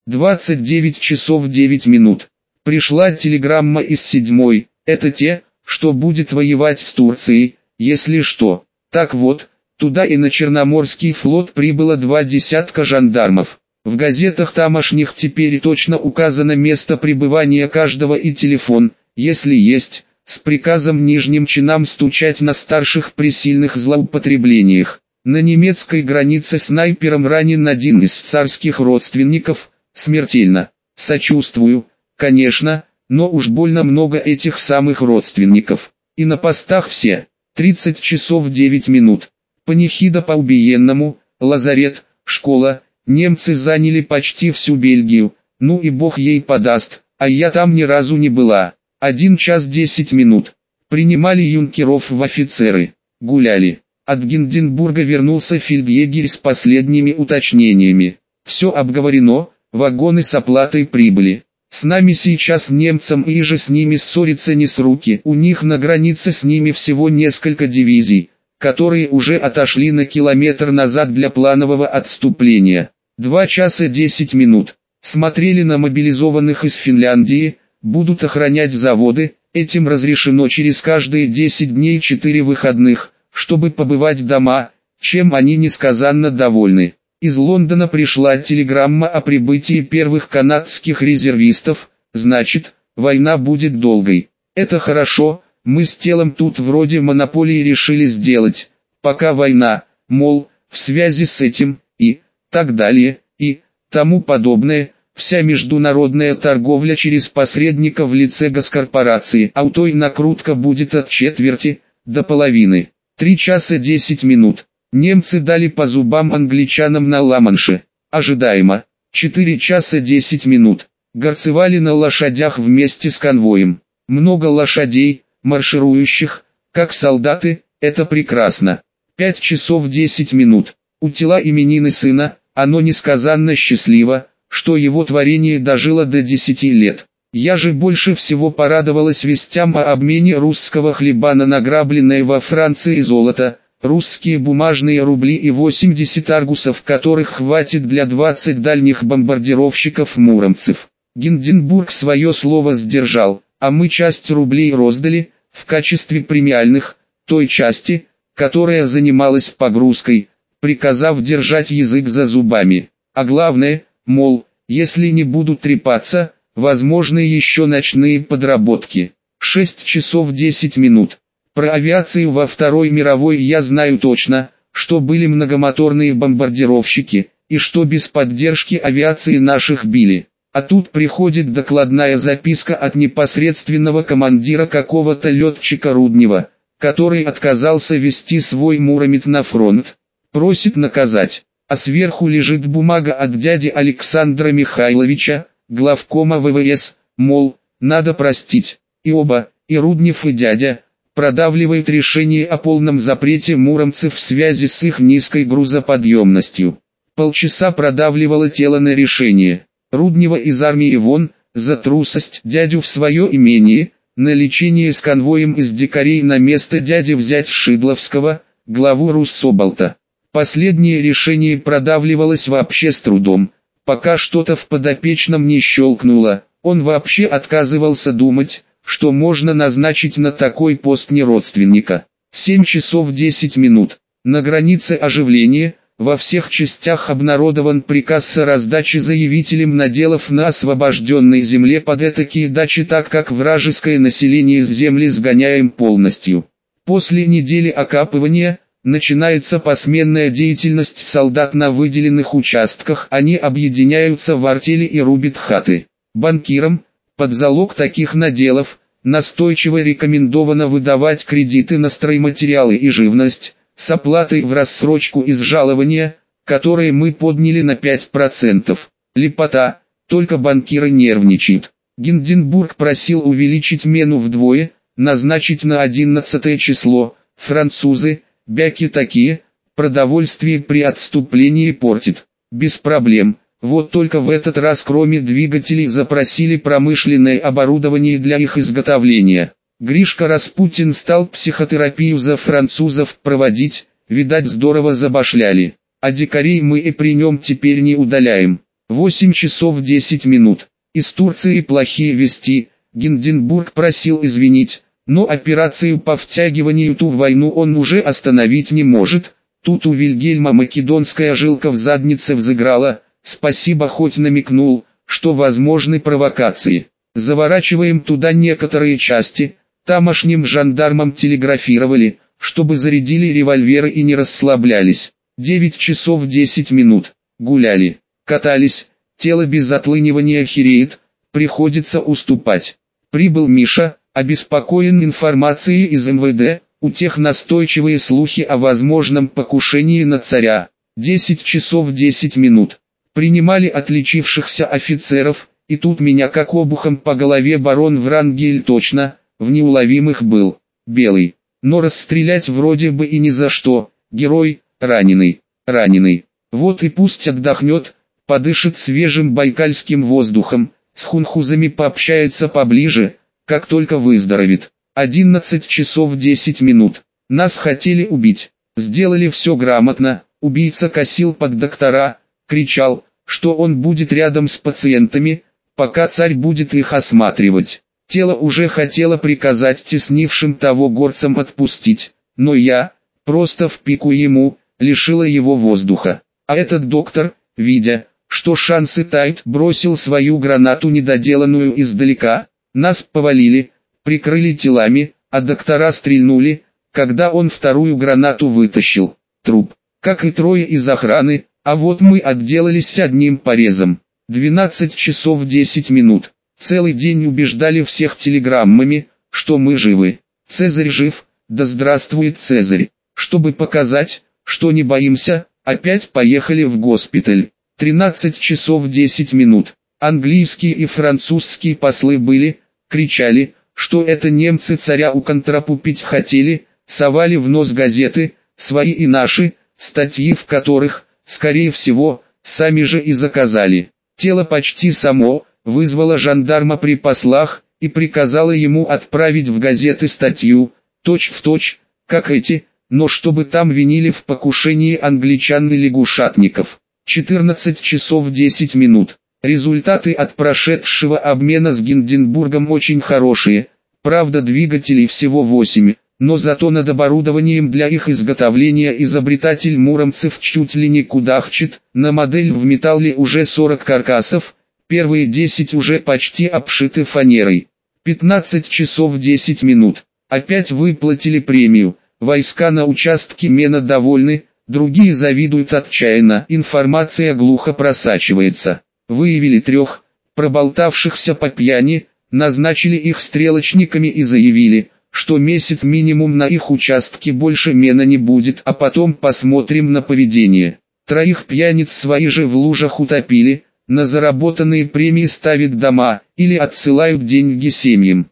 29 часов 9 минут. Пришла телеграмма из 7-й, это те, что будет воевать с Турцией, если что. Так вот, туда и на Черноморский флот прибыло 2 десятка жандармов. В газетах тамошних теперь точно указано место пребывания каждого и телефон, если есть, с приказом нижним чинам стучать на старших при сильных злоупотреблениях. На немецкой границе снайпером ранен один из царских родственников, смертельно. Сочувствую, конечно, но уж больно много этих самых родственников. И на постах все. 30 часов 9 минут. Панихида по убиенному, лазарет, школа. Немцы заняли почти всю Бельгию, ну и бог ей подаст, а я там ни разу не была. 1 час 10 минут. Принимали юнкеров в офицеры. Гуляли. От Гинденбурга вернулся фельдъегерь с последними уточнениями. Все обговорено, вагоны с оплатой прибыли. С нами сейчас немцам и же с ними ссориться не с руки. У них на границе с ними всего несколько дивизий, которые уже отошли на километр назад для планового отступления. 2 часа 10 минут. Смотрели на мобилизованных из Финляндии, будут охранять заводы, этим разрешено через каждые 10 дней 4 выходных, чтобы побывать дома, чем они несказанно довольны. Из Лондона пришла телеграмма о прибытии первых канадских резервистов, значит, война будет долгой. Это хорошо. Мы с телом тут вроде монополии решили сделать, пока война, мол, в связи с этим, и так далее, и тому подобное, вся международная торговля через посредника в лице госкорпорации, а у той накрутка будет от четверти до половины. 3 часа 10 минут. Немцы дали по зубам англичанам на Ла-Манше. Ожидаемо. 4 часа 10 минут. Горцевали на лошадях вместе с конвоем. Много лошадей, марширующих, как солдаты, это прекрасно. 5 часов 10 минут. У тела именины сына, оно несказанно счастливо, что его творение дожило до 10 лет. Я же больше всего порадовалась вестям о обмене русского хлеба на награбленное во Франции золото, русские бумажные рубли и 80 аргусов, которых хватит для 20 дальних бомбардировщиков-муромцев. Гинденбург свое слово сдержал. А мы часть рублей роздали, в качестве премиальных, той части, которая занималась погрузкой, приказав держать язык за зубами. А главное, мол, если не будут трепаться, возможны еще ночные подработки. 6 часов 10 минут. Про авиацию во Второй мировой я знаю точно, что были многомоторные бомбардировщики, и что без поддержки авиации наших били. А тут приходит докладная записка от непосредственного командира какого-то летчика Руднева, который отказался вести свой Муромец на фронт. Просит наказать. А сверху лежит бумага от дяди Александра Михайловича, главкома ВВС, мол, надо простить. И оба, и Руднев и дядя, продавливают решение о полном запрете муромцев в связи с их низкой грузоподъемностью. Полчаса продавливало тело на решение. Руднева из армии вон, за трусость дядю в свое имение, на лечение с конвоем из дикарей на место дяди взять Шидловского, главу Руссобалта. Последнее решение продавливалось вообще с трудом, пока что-то в подопечном не щелкнуло, он вообще отказывался думать, что можно назначить на такой пост не родственника. 7 часов 10 минут. На границе оживления. Во всех частях обнародован приказ о раздаче заявителям наделов на освобожденной земле под этакие дачи, так как вражеское население с земли сгоняем полностью. После недели окапывания, начинается посменная деятельность солдат на выделенных участках, они объединяются в артели и рубят хаты. Банкирам, под залог таких наделов, настойчиво рекомендовано выдавать кредиты на стройматериалы и живность, с оплатой в рассрочку из жалования, которые мы подняли на 5%. Лепота, только банкиры нервничают. Гинденбург просил увеличить мену вдвое, назначить на 11 число. Французы, бяки такие, продовольствие при отступлении портит. Без проблем. Вот только в этот раз кроме двигателей запросили промышленное оборудование для их изготовления. Гришка Распутин стал психотерапию за французов проводить, видать здорово забашляли. А дикарей мы и при нем теперь не удаляем. 8 часов 10 минут. Из Турции плохие вести. Гинденбург просил извинить, но операцию по втягиванию в войну он уже остановить не может. Тут у Вильгельма македонская жилка в заднице взыграла. Спасибо, хоть намекнул, что возможны провокации. Заворачиваем туда некоторые части. Тамошним жандармам телеграфировали, чтобы зарядили револьверы и не расслаблялись. 9 часов 10 минут. Гуляли, катались, тело без отлынивания хереет, приходится уступать. Прибыл Миша, обеспокоен информацией из МВД, у тех настойчивые слухи о возможном покушении на царя. 10 часов 10 минут. Принимали отличившихся офицеров, и тут меня как обухом по голове барон Врангель точно, в неуловимых был, белый. Но расстрелять вроде бы и ни за что, герой, раненый. Вот и пусть отдохнет, подышит свежим байкальским воздухом, с хунхузами пообщается поближе, как только выздоровеет. 11 часов 10 минут. Нас хотели убить. Сделали все грамотно. Убийца косил под доктора, кричал, что он будет рядом с пациентами, пока царь будет их осматривать. Тело уже хотело приказать теснившим того горцам отпустить, но я, просто в пику ему, лишила его воздуха. А этот доктор, видя, что шансы тают, бросил свою гранату недоделанную издалека. Нас повалили, прикрыли телами, а доктора стрельнули, когда он вторую гранату вытащил. Труп, как и трое из охраны, а вот мы отделались одним порезом. 12 часов 10 минут. Целый день убеждали всех телеграммами, что мы живы. Цезарь жив, да здравствует Цезарь. Чтобы показать, что не боимся, опять поехали в госпиталь. 13 часов 10 минут. Английские и французские послы были, кричали, что это немцы царя уконтрапупить хотели, совали в нос газеты, свои и наши, статьи в которых, скорее всего, сами же и заказали. Тело почти само вызвало жандарма при послах и приказало ему отправить в газеты статью, точь-в-точь, как эти, но чтобы там винили в покушении англичан и лягушатников. 14 часов 10 минут. Результаты от прошедшего обмена с Гинденбургом очень хорошие, правда двигателей всего 8, но зато над оборудованием для их изготовления изобретатель Муромцев чуть ли не кудахчет. На модель в металле уже 40 каркасов, первые 10 уже почти обшиты фанерой. 15 часов 10 минут. Опять выплатили премию, войска на участке Мена довольны, другие завидуют отчаянно, информация глухо просачивается. Выявили 3, проболтавшихся по пьяни, назначили их стрелочниками и заявили, что месяц минимум на их участке больше Мена не будет, а потом посмотрим на поведение. 3 пьяниц свои же в лужах утопили, на заработанные премии ставят дома, или отсылают деньги семьям.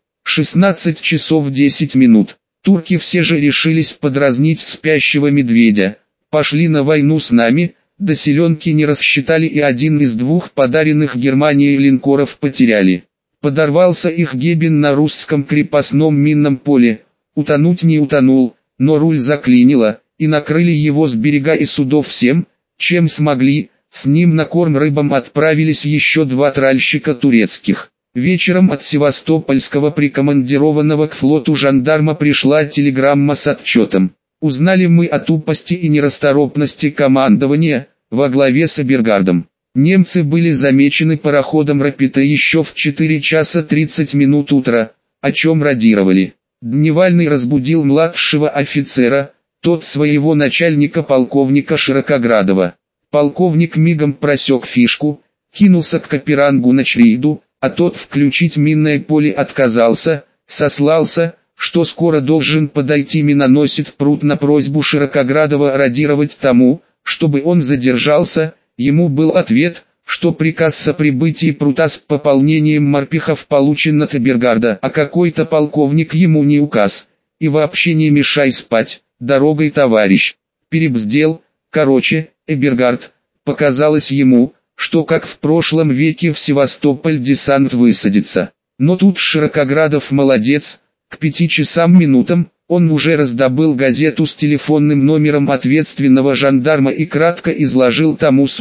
16 часов 10 минут. Турки все же решились подразнить спящего медведя, пошли на войну с нами, до селенки не рассчитали и один из 2 подаренных Германией линкоров потеряли. Подорвался их Гебен на русском крепостном минном поле, утонуть не утонул, но руль заклинило, и накрыли его с берега и судов всем, чем смогли, с ним на корм рыбам отправились еще 2 тральщика турецких. Вечером от Севастопольского прикомандированного к флоту жандарма пришла телеграмма с отчетом. Узнали мы о тупости и нерасторопности командования, во главе с Эбергардом. Немцы были замечены пароходом Рапита еще в 4 часа 30 минут утра, о чем радировали. Дневальный разбудил младшего офицера, тот своего начальника полковника Широкоградова. Полковник мигом просек фишку, кинулся к Каперангу на Чрейду, а тот включить минное поле отказался, сослался, что скоро должен подойти миноносец Прут на просьбу Широкоградова радировать тому, чтобы он задержался. Ему был ответ, что приказ о прибытии Прута с пополнением морпехов получен от Эбергарда, а какой-то полковник ему не указ, и вообще не мешай спать, дорогой товарищ. Перебздел, короче, Эбергард, показалось ему, что как в прошлом веке в Севастополь десант высадится. Но тут Широкоградов молодец, к 5 часам минутам, он уже раздобыл газету с телефонным номером ответственного жандарма и кратко изложил тому суть.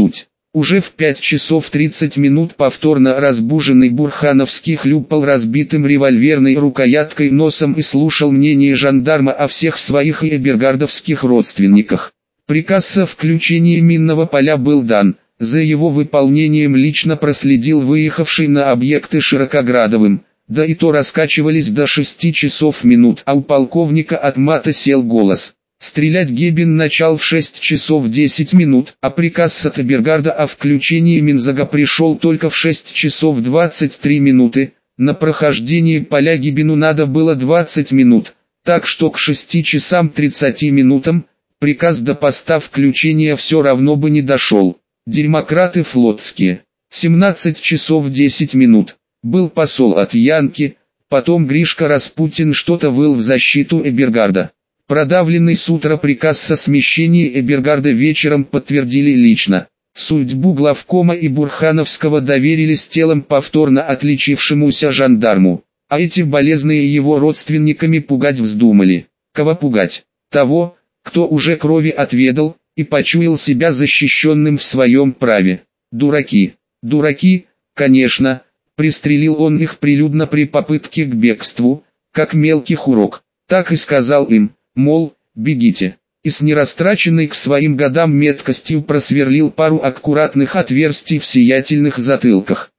Уже в 5 часов 30 минут повторно разбуженный Бурхановский хлюпал разбитым револьверной рукояткой носом и слушал мнение жандарма о всех своих и эбергардовских родственниках. Приказ о включении минного поля был дан, за его выполнением лично проследил выехавший на объекты Широкоградовым, да и то раскачивались до 6 часов минут, а у полковника от мата сел голос. Стрелять Гебен начал в 6 часов 10 минут, а приказ от Эбергарда о включении Минзага пришел только в 6 часов 23 минуты, на прохождение поля Гебену надо было 20 минут, так что к 6 часам 30 минутам, приказ до поста включения все равно бы не дошел. Демократы флотские. 17 часов 10 минут. Был посол от Янки, потом Гришка Распутин что-то выл в защиту Эбергарда. Продавленный с утра приказ со смещения Эбергарда вечером подтвердили лично. Судьбу главкома и Бурхановского доверили с телом повторно отличившемуся жандарму. А эти болезные его родственниками пугать вздумали. Кого пугать? Того, кто уже крови отведал и почуял себя защищенным в своем праве. Дураки. Дураки, конечно, пристрелил он их прилюдно при попытке к бегству, как мелких урок. Так и сказал им, мол, бегите. И с нерастраченной к своим годам меткостью просверлил пару аккуратных отверстий в сиятельных затылках.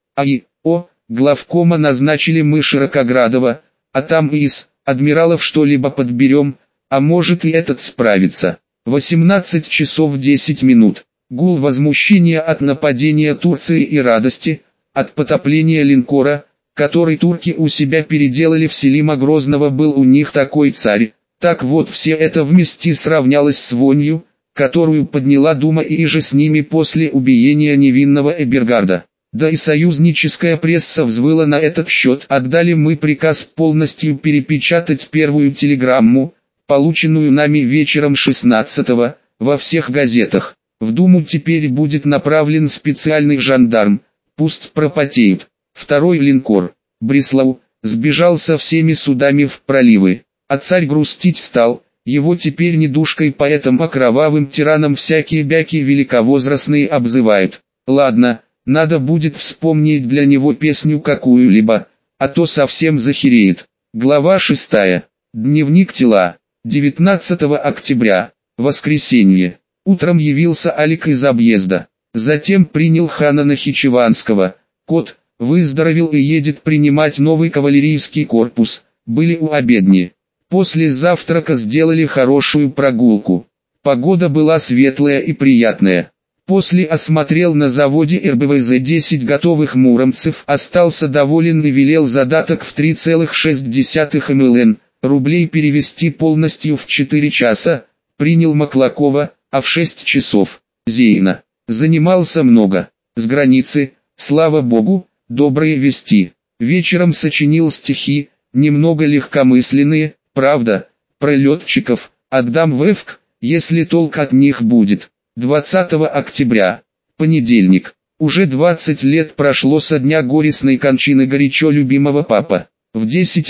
Главкома назначили мы Широкоградова, а там и из адмиралов что-либо подберем, а может и этот справится. 18 часов 10 минут. Гул возмущения от нападения Турции и радости, от потопления линкора, который турки у себя переделали в Селима Грозного, был у них такой царь. Так вот, все это вместе сравнялось с вонью, которую подняла Дума и же с ними после убиения невинного Эбергарда. Да и союзническая пресса взвыла на этот счет. Отдали мы приказ полностью перепечатать первую телеграмму, полученную нами вечером 16-го, во всех газетах. В Думу теперь будет направлен специальный жандарм, пусть пропотеют. Второй линкор, Бреслау, сбежал со всеми судами в проливы. А царь грустить стал, его теперь не душкой поэтом, а кровавым тираном всякие бяки великовозрастные обзывают. Ладно, надо будет вспомнить для него песню какую-либо, а то совсем захереет. Глава 6. Дневник тела. 19 октября, воскресенье. Утром явился Алик из объезда. Затем принял хана Нахичеванского. Кот выздоровел и едет принимать новый кавалерийский корпус. Были у обедни. После завтрака сделали хорошую прогулку. Погода была светлая и приятная. После осмотрел на заводе РБВЗ-10 готовых муромцев, остался доволен и велел задаток в 3,6 млн рублей перевести полностью в 4 часа, принял Маклакова, а в 6 часов Зейна. Занимался много. С границы, слава богу, добрые вести. Вечером сочинил стихи, немного легкомысленные, правда, про летчиков, отдам в ЭФК, если толк от них будет. 20 октября, понедельник. Уже 20 лет прошло со дня горестной кончины горячо любимого папа. В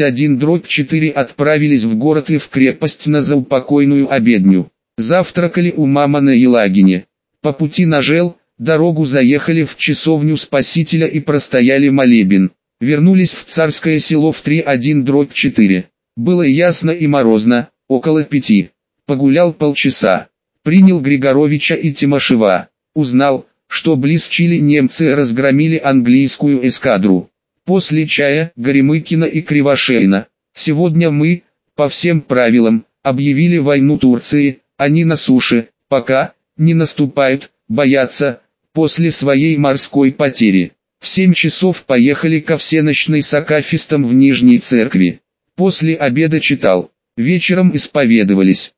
10:01/4 отправились в город и в крепость на заупокойную обедню. Завтракали у мамы на Елагине. По пути на Жел, дорогу заехали в часовню Спасителя и простояли молебен. Вернулись в Царское село в 3:01/4. Было ясно и морозно, около 5. Погулял полчаса. Принял Григоровича и Тимошева. Узнал, что близ Чили немцы разгромили английскую эскадру. После чая Горемыкина и Кривошеина. Сегодня мы, по всем правилам, объявили войну Турции, они на суше, пока, не наступают, боятся, после своей морской потери. В 7 часов поехали ко всенощной с акафистом в Нижней церкви. После обеда читал. Вечером исповедовались.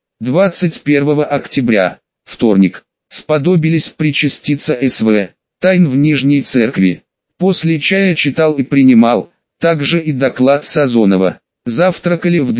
21 октября, вторник. Сподобились причаститься СВ. Тайн в Нижней церкви. После чая читал и принимал, также и доклад Сазонова. Завтракали в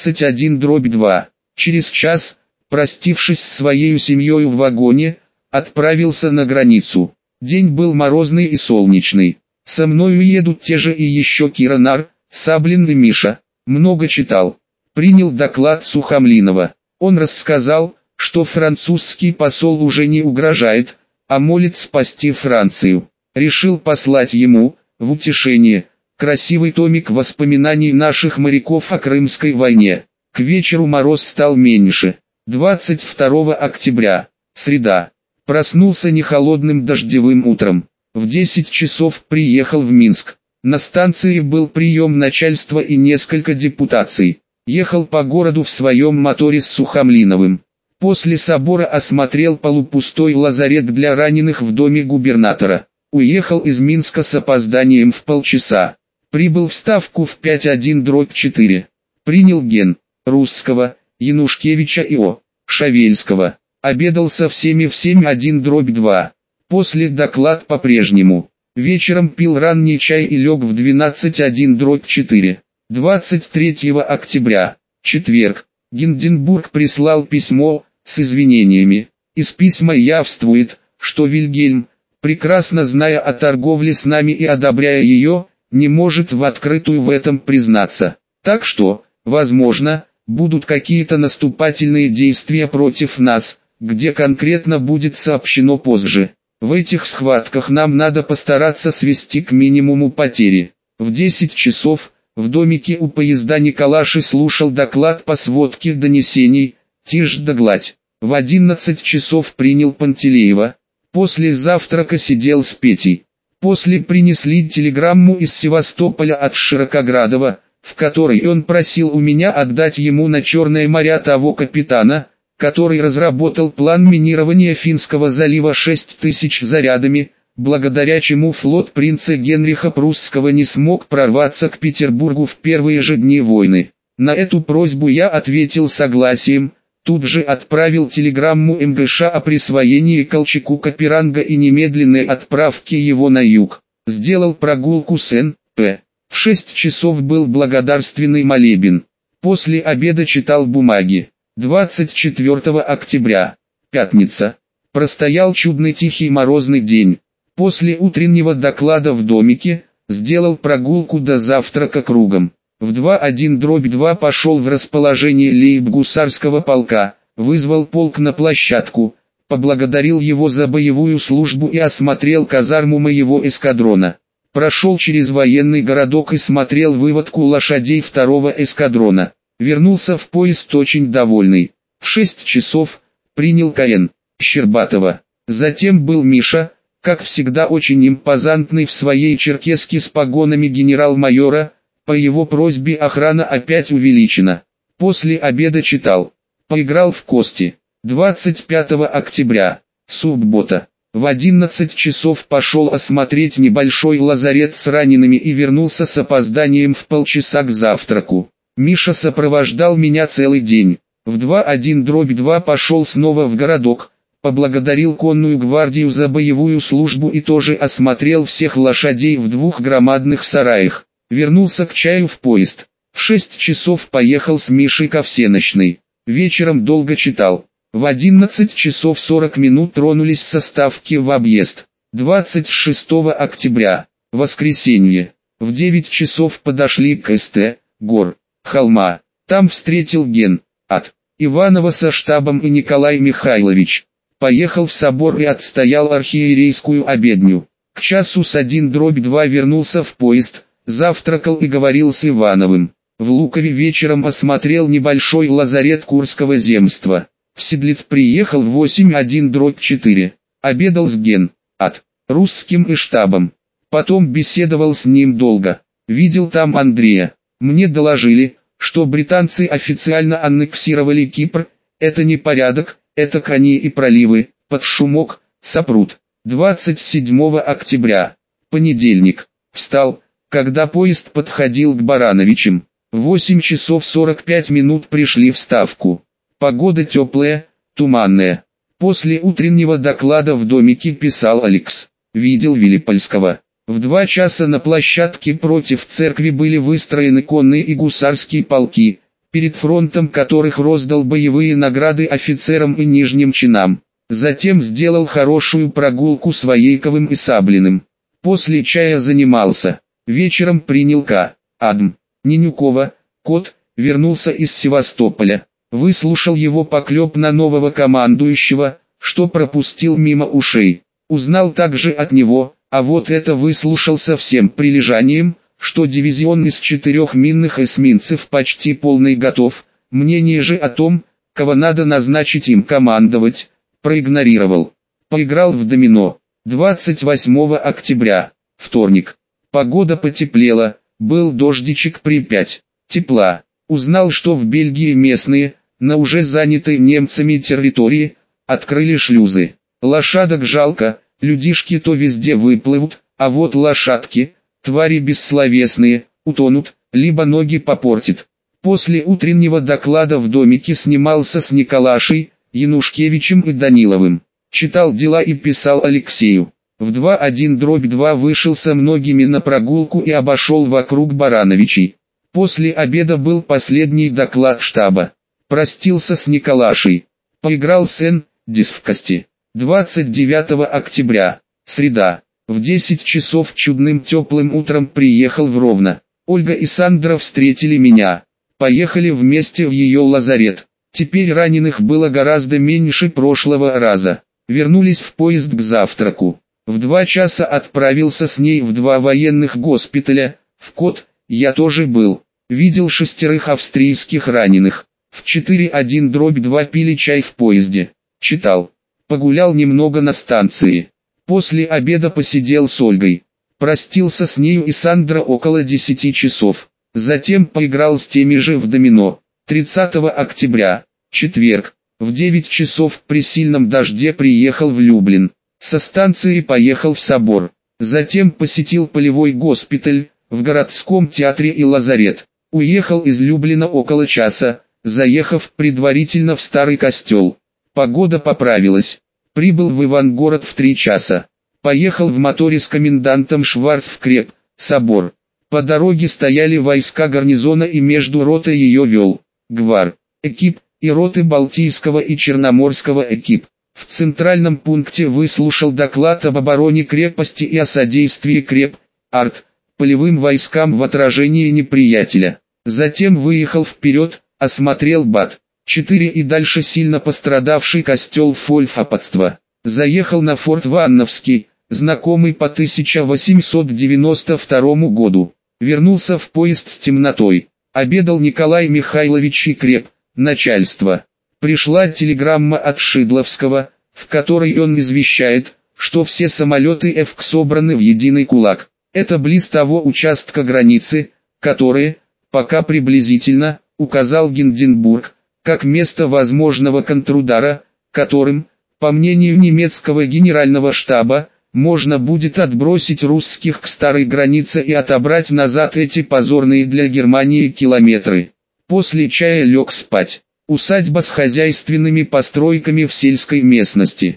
12:01/2. Через час, простившись с своей семьей в вагоне, отправился на границу. День был морозный и солнечный. Со мною едут те же и еще Киранар, Саблин и Миша. Много читал. Принял доклад Сухомлинова. Он рассказал, что французский посол уже не угрожает, а молит спасти Францию. Решил послать ему, в утешение, красивый томик воспоминаний наших моряков о Крымской войне. К вечеру мороз стал меньше. 22 октября, среда. Проснулся не холодным дождевым утром. В 10 часов приехал в Минск. На станции был прием начальства и несколько депутаций. Ехал по городу в своем моторе с Сухомлиновым. После собора осмотрел полупустой лазарет для раненых в доме губернатора. Уехал из Минска с опозданием в полчаса. Прибыл в Ставку в 5:1-4. Принял ген. Русского, Янушкевича и О. Шавельского. Обедал со всеми в 7:1-2. После доклад по-прежнему. Вечером пил ранний чай и лег в 12:1-4. 23 октября, четверг. Гинденбург прислал письмо, с извинениями. Из письма явствует, что Вильгельм, прекрасно зная о торговле с нами и одобряя ее, не может в открытую в этом признаться. Так что, возможно, будут какие-то наступательные действия против нас, где конкретно будет сообщено позже. В этих схватках нам надо постараться свести к минимуму потери. В 10 часов, в домике у поезда Николаши слушал доклад по сводке донесений, тишь да гладь. В 11 часов принял Пантелеева. После завтрака сидел с Петей. После принесли телеграмму из Севастополя от Широкоградова, в которой он просил у меня отдать ему на Черное море того капитана, который разработал план минирования Финского залива 6000 зарядами, благодаря чему флот принца Генриха Прусского не смог прорваться к Петербургу в первые же дни войны. На эту просьбу я ответил согласием, тут же отправил телеграмму МГШ о присвоении Колчаку Каперанга и немедленной отправке его на юг. Сделал прогулку с Н.П. В 6 часов был благодарственный молебен. После обеда читал бумаги. 24 октября, пятница. Простоял чудный тихий морозный день. После утреннего доклада в домике, сделал прогулку до завтрака кругом. В 2:1-2 пошел в расположение лейб-гусарского полка, вызвал полк на площадку, поблагодарил его за боевую службу и осмотрел казарму моего эскадрона. Прошел через военный городок и смотрел выводку лошадей 2-го эскадрона. Вернулся в поезд очень довольный. В 6 часов принял К.Н. Щербатова. Затем был Миша, как всегда очень импозантный в своей черкеске с погонами генерал-майора. По его просьбе охрана опять увеличена. После обеда читал. Поиграл в кости. 25 октября, суббота. В 11 часов пошел осмотреть небольшой лазарет с ранеными и вернулся с опозданием в полчаса к завтраку. Миша сопровождал меня целый день. В 2:1-2 пошел снова в городок, поблагодарил конную гвардию за боевую службу и тоже осмотрел всех лошадей в 2 громадных сараях. Вернулся к чаю в поезд. В 6 часов поехал с Мишей ко всенощной. Вечером долго читал. В 11 часов 40 минут тронулись со Ставки в объезд. 26 октября, воскресенье. В 9 часов подошли к Ст. Гор. Холма. Там встретил ген. От Иванова со штабом и Николай Михайлович. Поехал в собор и отстоял архиерейскую обедню. К часу с 1/2 вернулся в поезд, завтракал и говорил с Ивановым. В Лукове вечером осмотрел небольшой лазарет Курского земства. В Седлец приехал в 8:1-4. Обедал с ген. От русским и штабом. Потом беседовал с ним долго. Видел там Андрея. Мне доложили, что британцы официально аннексировали Кипр. Это не порядок, это кони и проливы, под шумок, сопрут. 27 октября, понедельник. Встал, когда поезд подходил к Барановичам. В 8 часов 45 минут пришли в Ставку. Погода теплая, туманная. После утреннего доклада в домике писал Алекс. Видел Вилипольского. В 2 часа на площадке против церкви были выстроены конные и гусарские полки, перед фронтом которых роздал боевые награды офицерам и нижним чинам. Затем сделал хорошую прогулку с Воейковым и Саблиным. После чая занимался. Вечером принял К. Адм. Ненюкова, кот, вернулся из Севастополя. Выслушал его поклеп на нового командующего, что пропустил мимо ушей. Узнал также от него, а вот это выслушал со всем прилежанием, что дивизион из 4 минных эсминцев почти полный готов, мнение же о том, кого надо назначить им командовать, проигнорировал. Поиграл в домино. 28 октября, вторник. Погода потеплела, был дождичек при 5 тепла. Узнал, что в Бельгии местные, на уже занятой немцами территории, открыли шлюзы. Лошадок жалко, людишки то везде выплывут, а вот лошадки, твари бессловесные, утонут, либо ноги попортит. После утреннего доклада в домике снимался с Николашей, Янушкевичем и Даниловым. Читал дела и писал Алексею. В 2:1/2 вышел со многими на прогулку и обошел вокруг Барановичей. После обеда был последний доклад штаба. Простился с Николашей. Поиграл с Н.Дис в кости. 29 октября, среда. В 10 часов чудным теплым утром приехал в Ровно. Ольга и Сандра встретили меня. Поехали вместе в ее лазарет. Теперь раненых было гораздо меньше прошлого раза. Вернулись в поезд к завтраку. В 2 часа отправился с ней в 2 военных госпиталя. В КОТ я тоже был. Видел 6 австрийских раненых. В 4:1/2 пили чай в поезде. Читал. Погулял немного на станции. После обеда посидел с Ольгой. Простился с нею и Сандра около 10 часов. Затем поиграл с теми же в домино. 30 октября, четверг, в 9 часов при сильном дожде приехал в Люблин. Со станции поехал в собор. Затем посетил полевой госпиталь, в городском театре и лазарет. Уехал из Люблина около часа, заехав предварительно в старый костел. Погода поправилась. Прибыл в Ивангород в 3 часа. Поехал в моторе с комендантом Шварц в Креп, собор. По дороге стояли войска гарнизона и между ротой ее вел Гвар, экип, и роты Балтийского и Черноморского экип. В центральном пункте выслушал доклад об обороне крепости и о содействии Креп-Арт, полевым войскам в отражении неприятеля. Затем выехал вперед, осмотрел БАТ-4 и дальше сильно пострадавший костел Фольфападства. Заехал на форт Ванновский, знакомый по 1892 году. Вернулся в поезд с темнотой. Обедал Николай Михайлович и Креп, начальство. Пришла телеграмма от Шидловского, в которой он извещает, что все самолеты ЭФК собраны в единый кулак. Это близ того участка границы, который, пока приблизительно, указал Гинденбург, как место возможного контрудара, которым, по мнению немецкого генерального штаба, можно будет отбросить русских к старой границе и отобрать назад эти позорные для Германии километры. После чая лег спать. Усадьба с хозяйственными постройками в сельской местности.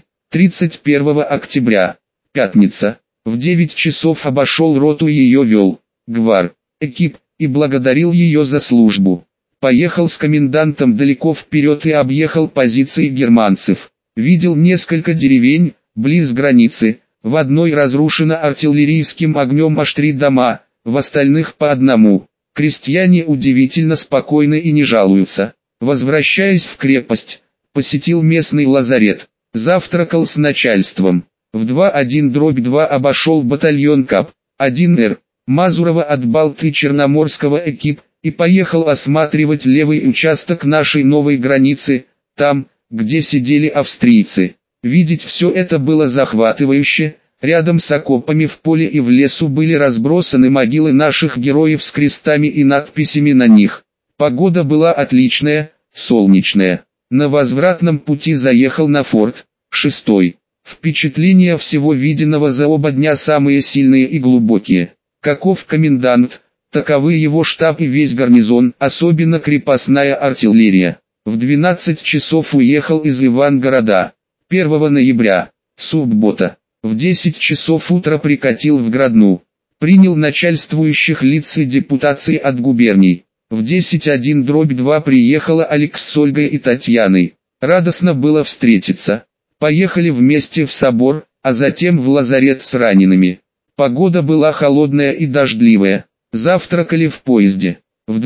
31 октября. Пятница. В 9 часов обошел роту и ее вел Гвар, экип, и благодарил ее за службу. Поехал с комендантом далеко вперед и объехал позиции германцев. Видел несколько деревень, близ границы. В одной разрушено артиллерийским огнем аж 3 дома, в остальных по одному. Крестьяне удивительно спокойны и не жалуются. Возвращаясь в крепость, посетил местный лазарет. Завтракал с начальством. В 2:1/2 обошел батальон КАП-1Р, Мазурова от Балты Черноморского экип, и поехал осматривать левый участок нашей новой границы, там, где сидели австрийцы. Видеть все это было захватывающе. Рядом с окопами в поле и в лесу были разбросаны могилы наших героев с крестами и надписями на них. Погода была отличная, солнечная. На возвратном пути заехал на форт, 6. Впечатления всего виденного за оба дня самые сильные и глубокие. Каков комендант, таковы его штаб и весь гарнизон, особенно крепостная артиллерия. В 12 часов уехал из Ивангорода. 1 ноября, суббота, в 10 часов утра прикатил в Гродно. Принял начальствующих лиц и депутаций от губерний. В 10:1/2 приехала Алекс с Ольгой и Татьяной. Радостно было встретиться. Поехали вместе в собор, а затем в лазарет с ранеными. Погода была холодная и дождливая. Завтракали в поезде. В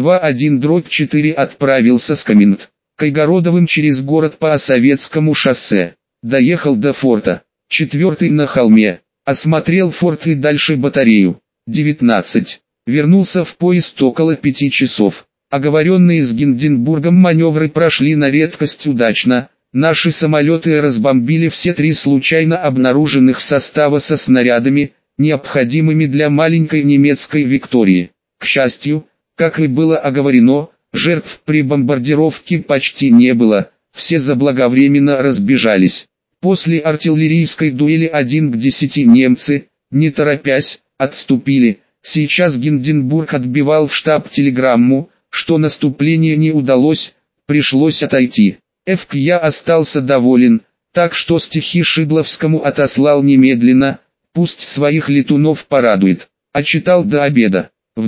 2:1/4 отправился с Кайгородовым через город по Советскому шоссе. Доехал до форта. 4 на холме. Осмотрел форт и дальше батарею. 19. Вернулся в поезд около 5 часов. Оговоренные с Гинденбургом маневры прошли на редкость удачно. Наши самолеты разбомбили все 3 случайно обнаруженных состава со снарядами, необходимыми для маленькой немецкой Виктории. К счастью, как и было оговорено, жертв при бомбардировке почти не было, все заблаговременно разбежались. После артиллерийской дуэли 1 к 10 немцы, не торопясь, отступили. Сейчас Гинденбург отбивал в штаб телеграмму, что наступление не удалось, пришлось отойти. Я остался доволен, так что стихи Шидловскому отослал немедленно, пусть своих летунов порадует. А читал до обеда. В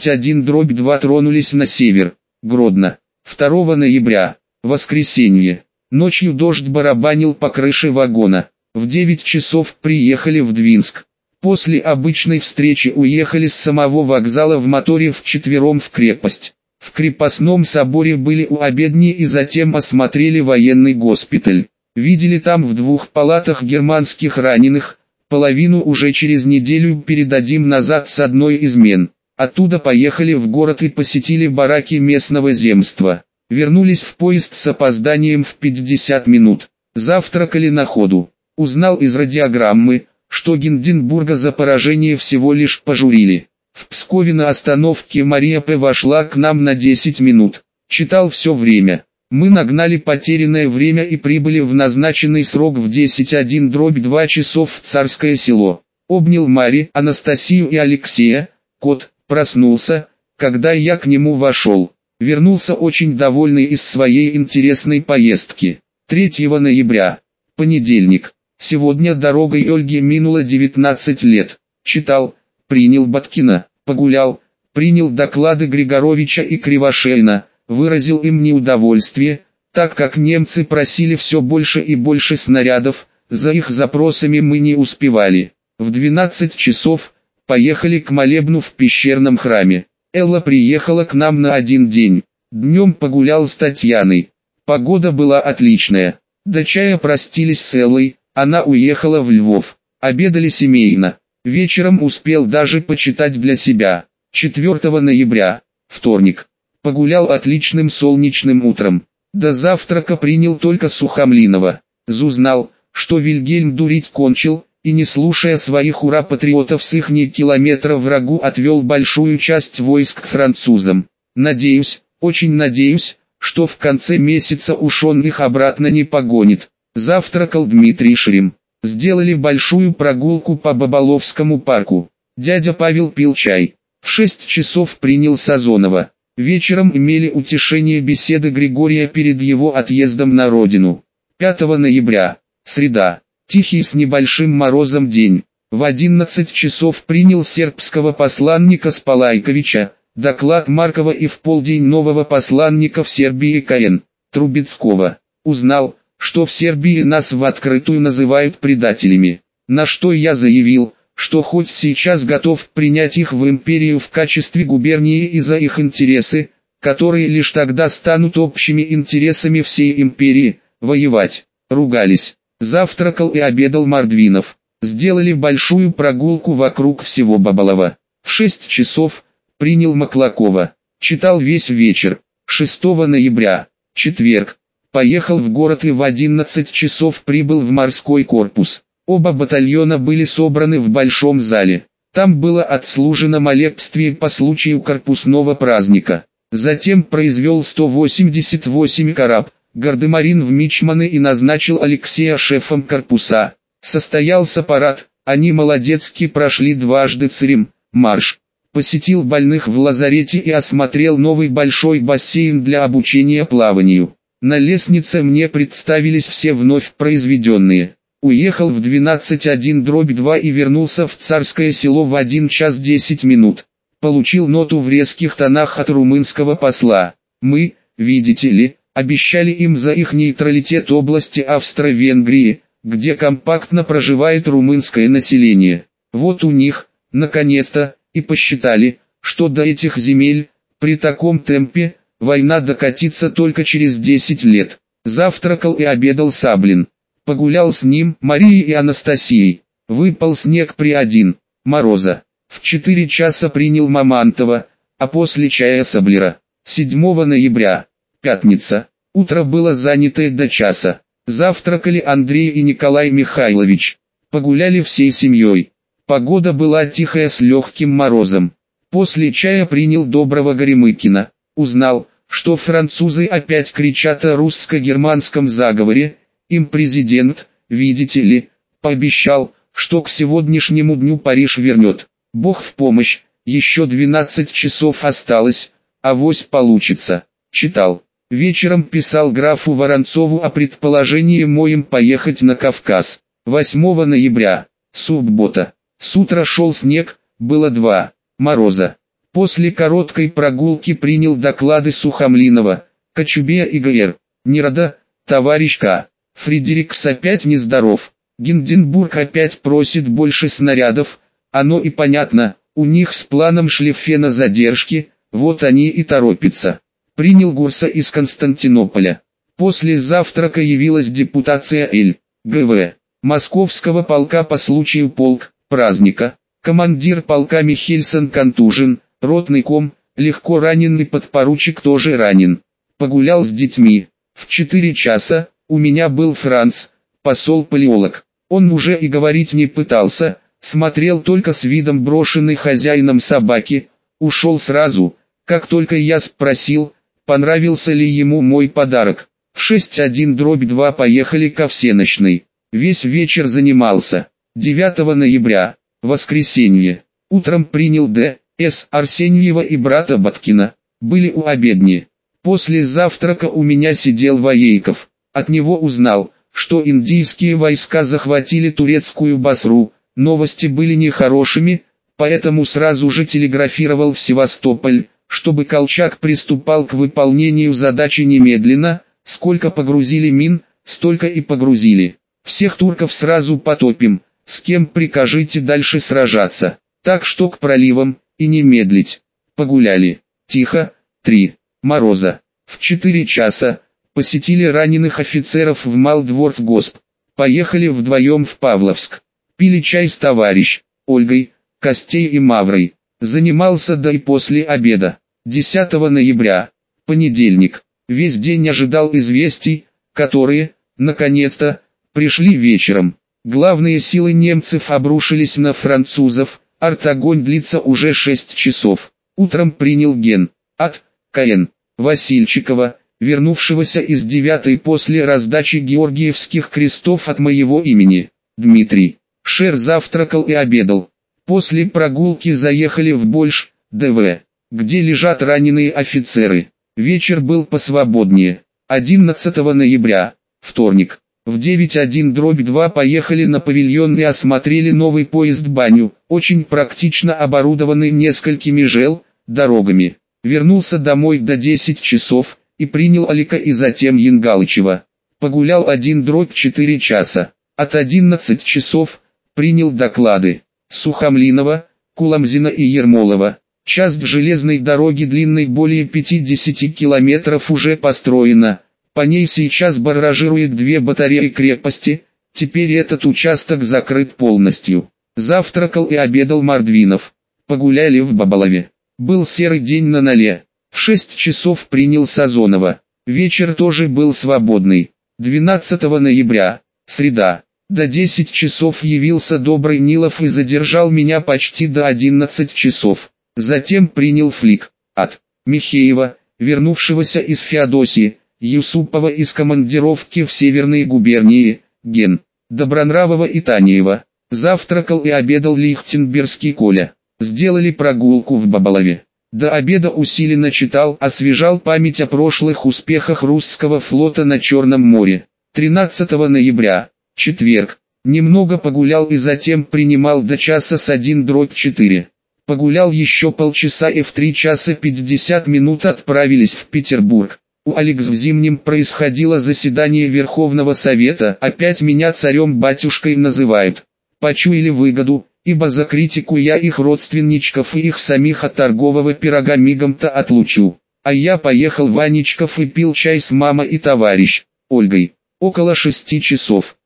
10:1/2 тронулись на север, Гродно. 2 ноября, воскресенье. Ночью дождь барабанил по крыше вагона. В 9 часов приехали в Двинск. После обычной встречи уехали с самого вокзала в моторе вчетвером в крепость. В крепостном соборе были у обедни и затем осмотрели военный госпиталь. Видели там в 2 палатах германских раненых, половину уже через неделю передадим назад с одной из мен. Оттуда поехали в город и посетили бараки местного земства. Вернулись в поезд с опозданием в 50 минут. Завтракали на ходу. Узнал из радиограммы, что Гинденбурга за поражение всего лишь пожурили. В Пскове на остановке Мария П. вошла к нам на 10 минут. Читал все время. Мы нагнали потерянное время и прибыли в назначенный срок в 10:1/2 часов в Царское Село. Обнял Мари, Анастасию и Алексея. Кот проснулся, когда я к нему вошел. Вернулся очень довольный из своей интересной поездки. 3 ноября. Понедельник. Сегодня дорогой Ольги минуло 19 лет. Читал, принял Баткина, погулял, принял доклады Григоровича и Кривошеина, выразил им неудовольствие, так как немцы просили все больше и больше снарядов, за их запросами мы не успевали. В 12 часов поехали к молебну в пещерном храме. Элла приехала к нам на 1 день. Днем погулял с Татьяной. Погода была отличная. До чая простились с Эллой, она уехала в Львов. Обедали семейно. Вечером успел даже почитать для себя. 4 ноября, вторник. Погулял отличным солнечным утром. До завтрака принял только Сухомлинова. Узнал, что Вильгельм дурить кончил, и не слушая своих ура-патриотов с ихней километра врагу отвел большую часть войск к французам. Надеюсь, очень надеюсь, что в конце месяца уж он их обратно не погонит. Завтракал Дмитрий Шрим. Сделали большую прогулку по Баболовскому парку. Дядя Павел пил чай. В 6 часов принял Сазонова. Вечером имели утешение беседы Григория перед его отъездом на родину. 5 ноября, среда. Тихий с небольшим морозом день. В 11 часов принял сербского посланника Спалайковича, доклад Маркова и в полдень нового посланника в Сербии К.Н. Трубецкого. Узнал, что в Сербии нас в открытую называют предателями. На что я заявил, что хоть сейчас готов принять их в империю в качестве губернии и за их интересы, которые лишь тогда станут общими интересами всей империи, воевать. Ругались. Завтракал и обедал Мордвинов. Сделали большую прогулку вокруг всего Баболова. В 6 часов принял Маклакова. Читал весь вечер. 6 ноября, четверг. Поехал в город и в 11 часов прибыл в морской корпус. Оба батальона были собраны в большом зале. Там было отслужено молебствие по случаю корпусного праздника. Затем произвел 188 караб. Гардемарин в мичманы и назначил Алексея шефом корпуса. Состоялся парад, они молодецки прошли дважды царем, марш. Посетил больных в лазарете и осмотрел новый большой бассейн для обучения плаванию. На лестнице мне представились все вновь произведенные. Уехал в 12:1/2 и вернулся в Царское Село в 1 час 10 минут. Получил ноту в резких тонах от румынского посла. Мы, видите ли, обещали им за их нейтралитет области Австро-Венгрии, где компактно проживает румынское население. Вот у них, наконец-то, и посчитали, что до этих земель, при таком темпе, война докатится только через 10 лет. Завтракал и обедал Саблин. Погулял с ним, Марией и Анастасией. Выпал снег при 1 мороза. В 4 часа принял Мамонтова, а после чая Саблера. 7 ноября. Пятница. Утро было занятое до часа. Завтракали Андрей и Николай Михайлович. Погуляли всей семьей. Погода была тихая с легким морозом. После чая принял доброго Горемыкина. Узнал, что французы опять кричат о русско-германском заговоре. Им президент, видите ли, пообещал, что к сегодняшнему дню Париж вернет. Бог в помощь, еще 12 часов осталось, авось получится. Читал. Вечером писал графу Воронцову о предположении моем поехать на Кавказ. 8 ноября. Суббота. С утра шел снег, было 2 мороза. После короткой прогулки принял доклады Сухомлинова, Кочубея и ГР. Нерода, товарищ К. Фредерикс опять нездоров. Гинденбург опять просит больше снарядов. Оно и понятно, у них с планом Шлеффена задержки, вот они и торопятся. Принял Гурса из Константинополя. После завтрака явилась депутация Л.ГВ. Московского полка по случаю праздника. Командир полка Михельсон контужен, ротный ком, легко раненый подпоручик тоже ранен. Погулял с детьми. В 4 часа, у меня был Франц, посол-палеолог. Он уже и говорить не пытался, смотрел только с видом брошенной хозяином собаки, ушел сразу, как только я спросил, понравился ли ему мой подарок. В 6:1/2 поехали ко всенощной. Весь вечер занимался. 9 ноября, воскресенье. Утром принял Д.С. Арсеньева и брата Баткина. Были у обедни. После завтрака у меня сидел Воейков. От него узнал, что индийские войска захватили турецкую Басру. Новости были нехорошими, поэтому сразу же телеграфировал в Севастополь, чтобы Колчак приступал к выполнению задачи немедленно. Сколько погрузили мин, столько и погрузили. Всех турков сразу потопим, с кем прикажите дальше сражаться. Так что к проливам, и не медлить. Погуляли. Тихо. 3 мороза. В 4 часа посетили раненых офицеров в Малдворцгосп. Поехали вдвоем в Павловск. Пили чай с товарищ Ольгой, Костей и Маврой. Занимался до и после обеда. 10 ноября. Понедельник. Весь день ожидал известий, которые, наконец-то, пришли вечером. Главные силы немцев обрушились на французов, артогонь длится уже 6 часов. Утром принял ген. От К.Н. Васильчикова, вернувшегося из 9-й после раздачи Георгиевских крестов от моего имени. Дмитрий. Шер завтракал и обедал. После прогулки заехали в Больш, ДВ, где лежат раненые офицеры. Вечер был посвободнее. 11 ноября, вторник. В 9:1/2 поехали на павильон и осмотрели новый поезд-баню, очень практично оборудованный несколькими дорогами. Вернулся домой до 10 часов, и принял Алика и затем Янгалычева. Погулял 1/4 часа. От 11 часов, принял доклады Сухомлинова, Куламзина и Ермолова. Часть железной дороги длинной более 50 километров уже построена. По ней сейчас барражирует 2 батареи крепости, теперь этот участок закрыт полностью. Завтракал и обедал Мордвинов. Погуляли в Бабалове. Был серый день на Нале. В 6 часов принял Сазонова. Вечер тоже был свободный. 12 ноября, среда. До 10 часов явился Добрый Нилов и задержал меня почти до 11 часов. Затем принял флик от Михеева, вернувшегося из Феодосии, Юсупова из командировки в северные губернии, ген. Добронравова и Танеева. Завтракал и обедал Лихтенбергский Коля. Сделали прогулку в Бабалове. До обеда усиленно читал, освежал память о прошлых успехах русского флота на Черном море. 13 ноября, четверг. Немного погулял и затем принимал до часа с 1/4. Погулял еще полчаса и в 3 часа 50 минут отправились в Петербург. У Алекс в Зимнем происходило заседание Верховного Совета, опять меня царем-батюшкой называют. Почуяли выгоду, ибо за критику я их родственничков и их самих от торгового пирога мигом-то отлучу. А я поехал в Аничков и пил чай с мамой и товарищ Ольгой. Около 6 часов.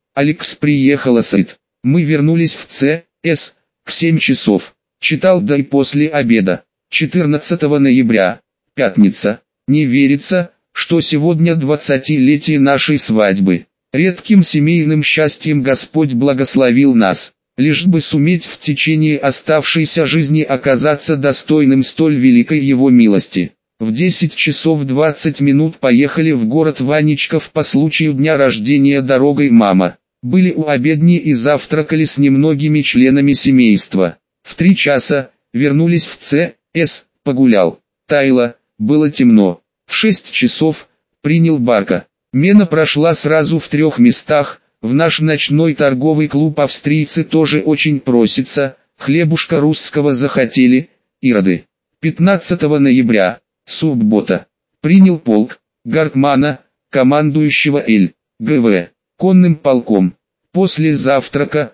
Алекс приехала сыт. Мы вернулись в ЦС к 7 часов. Читал до и после обеда. 14 ноября. Пятница. Не верится, что сегодня 20-летие нашей свадьбы. Редким семейным счастьем Господь благословил нас, лишь бы суметь в течение оставшейся жизни оказаться достойным столь великой Его милости. В 10 часов 20 минут поехали в город Ваничков по случаю дня рождения дорогой мама. Были у обедни и завтракали с немногими членами семейства. В 3 часа вернулись в ЦС, погулял. Таяло, было темно. В 6 часов принял Барка. Мена прошла сразу в 3 местах. В наш ночной торговый клуб австрийцы тоже очень просятся. Хлебушка русского захотели, ироды. 15 ноября, суббота. Принял полк Гартмана, командующего ЛГВ, конным полком. После завтрака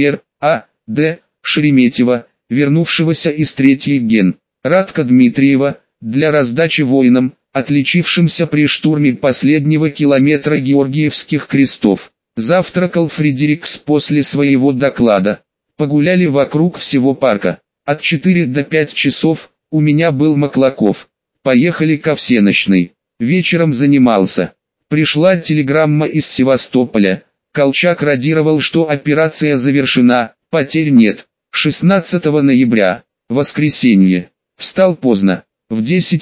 ГР.А.Д. Шереметьева, вернувшегося из 3-й ген. Радка Дмитриева, для раздачи воинам, отличившимся при штурме последнего километра Георгиевских крестов. Завтракал Фредерикс после своего доклада. Погуляли вокруг всего парка. От 4 до 5 часов у меня был Маклаков. Поехали ко всенощной. Вечером занимался. Пришла телеграмма из Севастополя. Колчак радировал, что операция завершена, потерь нет. 16 ноября, воскресенье. Встал поздно. В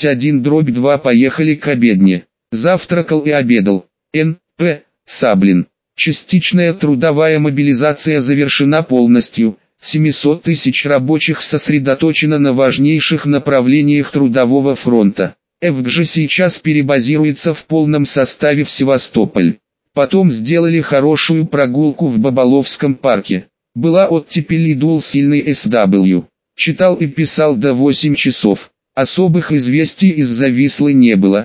10:01/2 поехали к обедне. Завтракал и обедал. Н.П. Саблин. Частичная трудовая мобилизация завершена полностью. 700 тысяч рабочих сосредоточено на важнейших направлениях трудового фронта. ФГЖ сейчас перебазируется в полном составе в Севастополь. Потом сделали хорошую прогулку в Баболовском парке. Была оттепель и дул сильный СВ. Читал и писал до 8 часов. Особых известий из-за Вислы не было.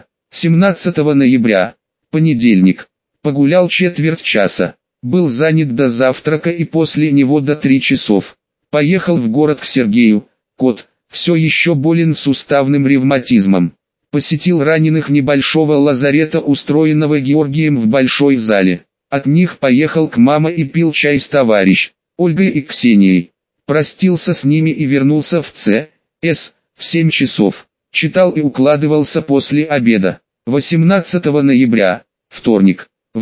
17 ноября, понедельник. Погулял четверть часа. Был занят до завтрака и после него до 3 часов. Поехал в город к Сергею. Кот, все еще болен суставным ревматизмом. Посетил раненых небольшого лазарета, устроенного Георгием в большой зале. От них поехал к маме и пил чай с товарищ Ольгой и Ксенией. Простился с ними и вернулся в ЦС в 7 часов. Читал и укладывался после обеда. 18 ноября, вторник. В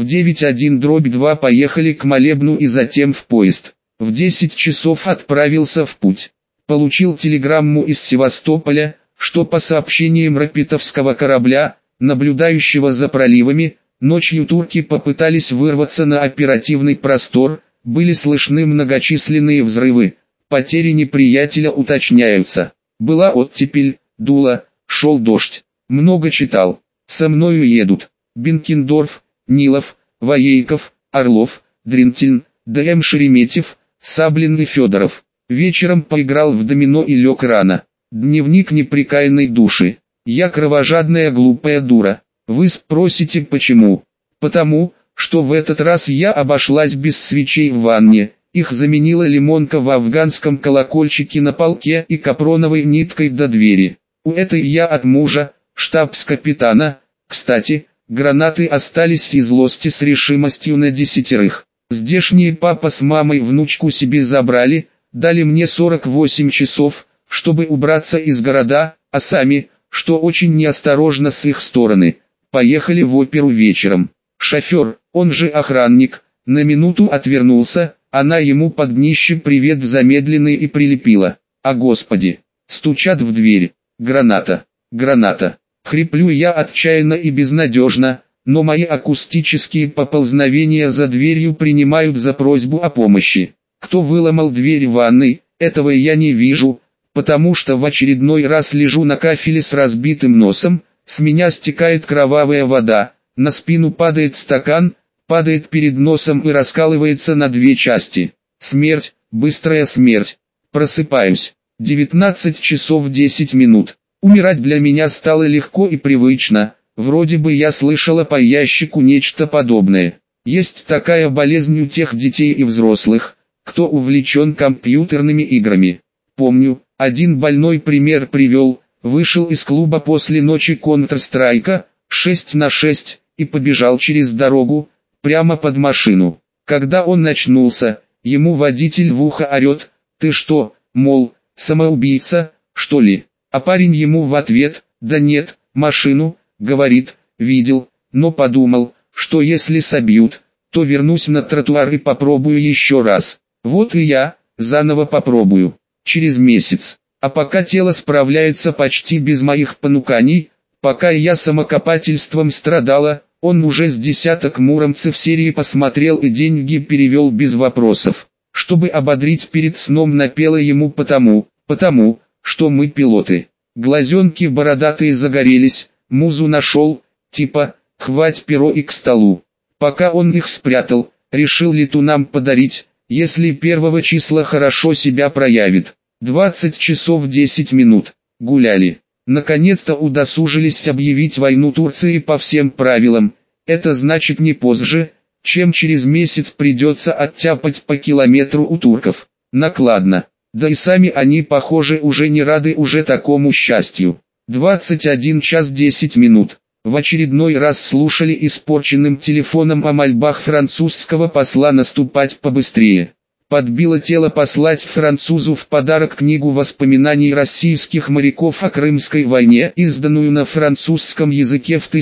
9:01/2 поехали к молебну и затем в поезд. В 10 часов отправился в путь. Получил телеграмму из Севастополя, что по сообщениям рапитовского корабля, наблюдающего за проливами, ночью турки попытались вырваться на оперативный простор, были слышны многочисленные взрывы, потери неприятеля уточняются. Была оттепель, дуло, шел дождь. Много читал. Со мною едут Бенкендорф, Нилов, Воейков, Орлов, Дринтин, Д.М. Шереметьев, Саблин и Федоров. Вечером поиграл в домино и лег рано. Дневник неприкаянной души. Я кровожадная глупая дура. Вы спросите почему? Потому, что в этот раз я обошлась без свечей в ванне. Их заменила лимонка в афганском колокольчике на полке и капроновой ниткой до двери. У этой я от мужа, штабс-капитана. Кстати, гранаты остались из злости с решимостью на 10. Здешние папа с мамой внучку себе забрали, дали мне 48 часов, чтобы убраться из города, а сами, что очень неосторожно с их стороны, поехали в оперу вечером. Шофер, он же охранник, на минуту отвернулся, она ему под днище привет в замедленный и прилепила. А господи, стучат в дверь. Граната, граната. Хриплю я отчаянно и безнадежно, но мои акустические поползновения за дверью принимают за просьбу о помощи. Кто выломал дверь ванной, этого я не вижу, потому что в очередной раз лежу на кафеле с разбитым носом, с меня стекает кровавая вода, на спину падает стакан, падает перед носом и раскалывается на 2 части. Смерть, быстрая смерть. Просыпаюсь. 19 часов 10 минут. Умирать для меня стало легко и привычно, вроде бы я слышала по ящику нечто подобное. Есть такая болезнь у тех детей и взрослых, кто увлечен компьютерными играми. Помню, один больной пример привел, вышел из клуба после ночи Counter-Strike 6 на 6 и побежал через дорогу, прямо под машину. Когда он начнулся, ему водитель в ухо орет: «Ты что, мол, самоубийца, что ли?» А парень ему в ответ: «Да нет, машину, говорит, видел, но подумал, что если собьют, то вернусь на тротуар и попробую еще раз. Вот и я, заново попробую. Через месяц. А пока тело справляется почти без моих понуканий, пока я самокопательством страдала, он уже с десяток муромцев серии посмотрел и деньги перевел без вопросов. Чтобы ободрить перед сном, напела ему потому, что мы пилоты. Глазенки бородатые загорелись, музу нашел, типа «хвать перо и к столу». Пока он их спрятал, решил лету нам подарить, если 1 числа хорошо себя проявит. 20 часов 10 минут. Гуляли. Наконец-то удосужились объявить войну Турции по всем правилам. Это значит, не позже, чем через месяц придется оттяпать по километру у турков. Накладно. Да и сами они, похоже, уже не рады уже такому счастью. 21 час 10 минут. В очередной раз слушали испорченным телефоном о мольбах французского посла наступать побыстрее. Подбило тело послать французу в подарок книгу воспоминаний российских моряков о Крымской войне, изданную на французском языке в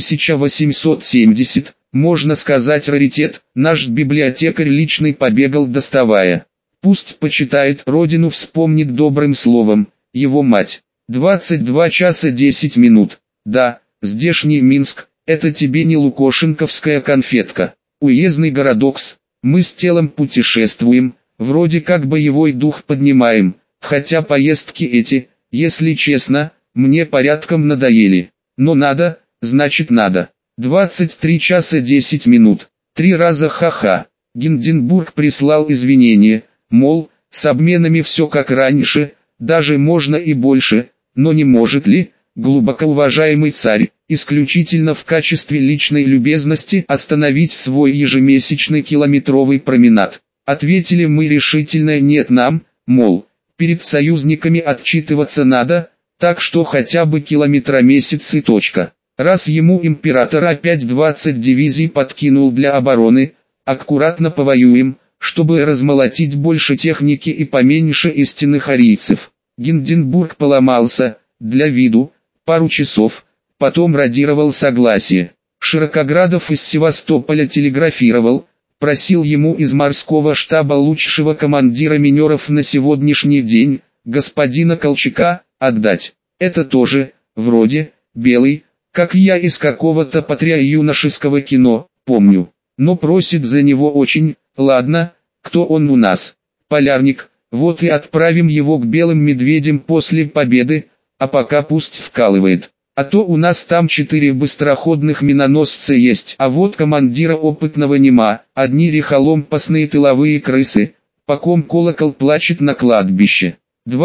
1870, можно сказать, раритет. Наш библиотекарь личный побегал, доставая. Пусть почитает, родину вспомнит добрым словом, его мать. 22 часа 10 минут. Да, здешний Минск, это тебе не лукошенковская конфетка. Уездный городок-с. Мы с телом путешествуем, вроде как боевой дух поднимаем, хотя поездки эти, если честно, мне порядком надоели. Но надо, значит надо. 23 часа 10 минут. 3 раза ха-ха. Гинденбург прислал извинения, мол, с обменами все как раньше, даже можно и больше, но не может ли, глубоко уважаемый царь, исключительно в качестве личной любезности остановить свой ежемесячный километровый променад? Ответили мы решительно нет, нам, мол, перед союзниками отчитываться надо, так что хотя бы километромесяц и точка. Раз ему император опять 20 дивизий подкинул для обороны, аккуратно повоюем, чтобы размолотить больше техники и поменьше истинных арийцев. Гинденбург поломался, для виду, пару часов, потом радировал согласие. Широкоградов из Севастополя телеграфировал, просил ему из морского штаба лучшего командира минеров на сегодняшний день, господина Колчака, отдать. Это тоже, вроде, белый, как я из какого-то патрио-юношеского кино, помню. Но просит за него очень. Ладно, кто он у нас? Полярник. Вот и отправим его к белым медведям после победы, а пока пусть вкалывает. А то у нас там 4 быстроходных миноносца есть, а вот командира опытного нема, одни рехоломпасные тыловые крысы, по ком колокол плачет на кладбище.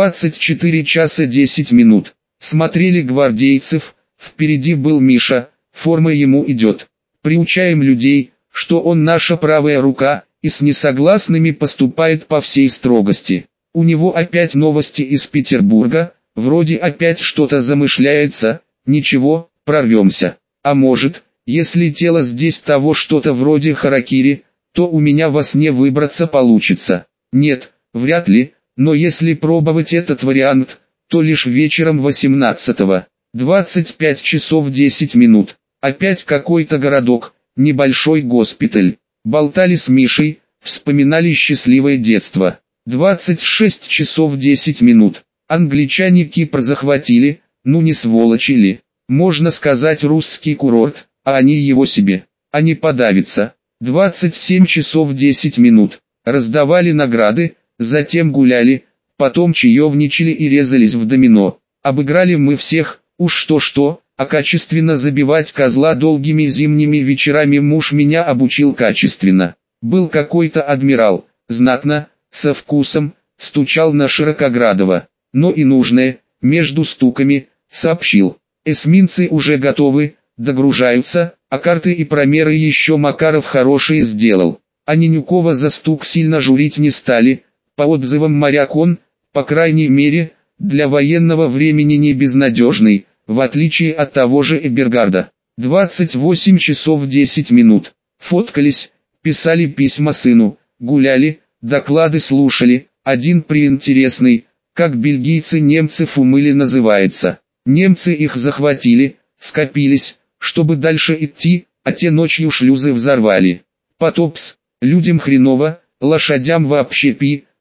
24 часа 10 минут. Смотрели гвардейцев, впереди был Миша, форма ему идет. Приучаем людей, что он наша правая рука, и с несогласными поступает по всей строгости. У него опять новости из Петербурга, вроде опять что-то замышляется, ничего, прорвемся. А может, если тело здесь того что-то вроде харакири, то у меня во сне выбраться получится. Нет, вряд ли, но если пробовать этот вариант, то лишь вечером 18-го. 25 часов 10 минут. Опять какой-то городок, небольшой госпиталь. Болтали с Мишей, вспоминали счастливое детство. 26 часов 10 минут. Англичане Кипр захватили, ну не сволочи ли. Можно сказать, русский курорт, а они его себе. Они подавятся. 27 часов 10 минут. Раздавали награды, затем гуляли, потом чаевничали и резались в домино. Обыграли мы всех, уж что-что, а качественно забивать козла долгими зимними вечерами муж меня обучил качественно. Был какой-то адмирал, знатно, со вкусом, стучал на Широкоградова, но и нужное, между стуками, сообщил. Эсминцы уже готовы, догружаются, а карты и промеры еще Макаров хорошие сделал. А Ненюкова за стук сильно журить не стали, по отзывам моряк он, по крайней мере, для военного времени не безнадежный, в отличие от того же Эбергарда. 28 часов 10 минут. Фоткались, писали письма сыну, гуляли, доклады слушали. Один приинтересный, как бельгийцы немцев умыли называется. Немцы их захватили, скопились, чтобы дальше идти, а те ночью шлюзы взорвали. Потопс, людям хреново, лошадям вообще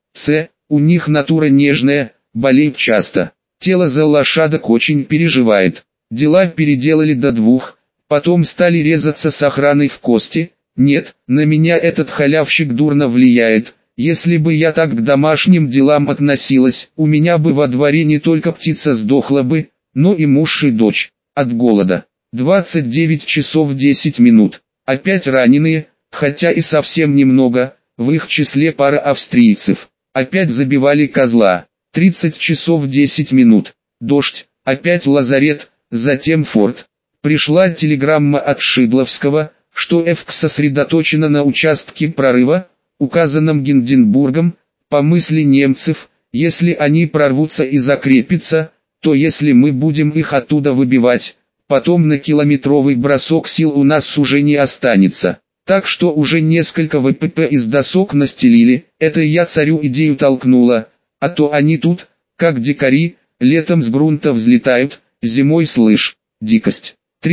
у них натура нежная, болеют часто. Тело за лошадок очень переживает. Дела переделали до 2, потом стали резаться с охраной в кости. Нет, на меня этот халявщик дурно влияет. Если бы я так к домашним делам относилась, у меня бы во дворе не только птица сдохла бы, но и муж и дочь, от голода. 29 часов 10 минут. Опять раненые, хотя и совсем немного, в их числе пара австрийцев. Опять забивали козла. 30 часов 10 минут. Дождь, опять лазарет, затем форт. Пришла телеграмма от Шидловского, что ФК сосредоточена на участке прорыва, указанном Гинденбургом. По мысли немцев, если они прорвутся и закрепятся, то если мы будем их оттуда выбивать, потом на километровый бросок сил у нас уже не останется. Так что уже несколько ВПП из досок настелили, это я царю идею толкнула, а то они тут, как дикари, летом с грунта взлетают, зимой слышь, дикость.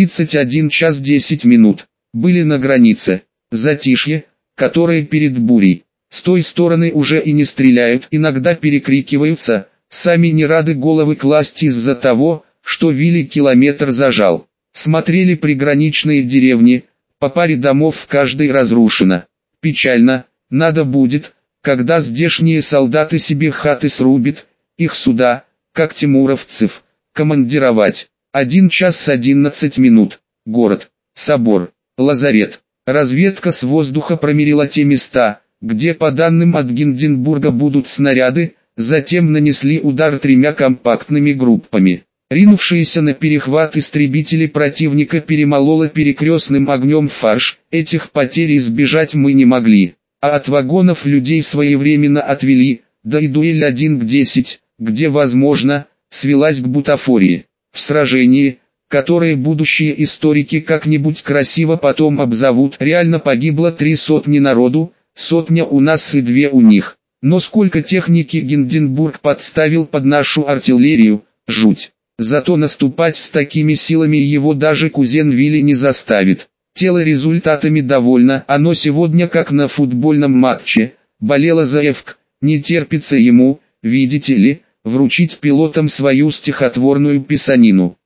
31 час 10 минут. Были на границе. Затишье, которое перед бурей. С той стороны уже и не стреляют, иногда перекрикиваются, сами не рады головы класть из-за того, что Вилли километр зажал. Смотрели приграничные деревни, по паре домов в каждой разрушено. Печально, надо будет, когда здешние солдаты себе хаты срубят, их сюда, как тимуровцев, командировать. 1 час 11 минут. Город, собор, лазарет. Разведка с воздуха промерила те места, где по данным от Гинденбурга будут снаряды, затем нанесли удар 3 компактными группами. Ринувшиеся на перехват истребители противника перемололо перекрестным огнем фарш, этих потерь избежать мы не могли, а от вагонов людей своевременно отвели, да и дуэль 1 к 10, где возможно, свелась к бутафории. В сражении, которое будущие историки как-нибудь красиво потом обзовут, реально погибло 300 народу, 100 у нас и 2 у них. Но сколько техники Гинденбург подставил под нашу артиллерию, жуть. Зато наступать с такими силами его даже кузен Вилли не заставит. Тело результатами довольно, оно сегодня как на футбольном матче, болело за ФК, не терпится ему, видите ли, вручить пилотам свою стихотворную писанину.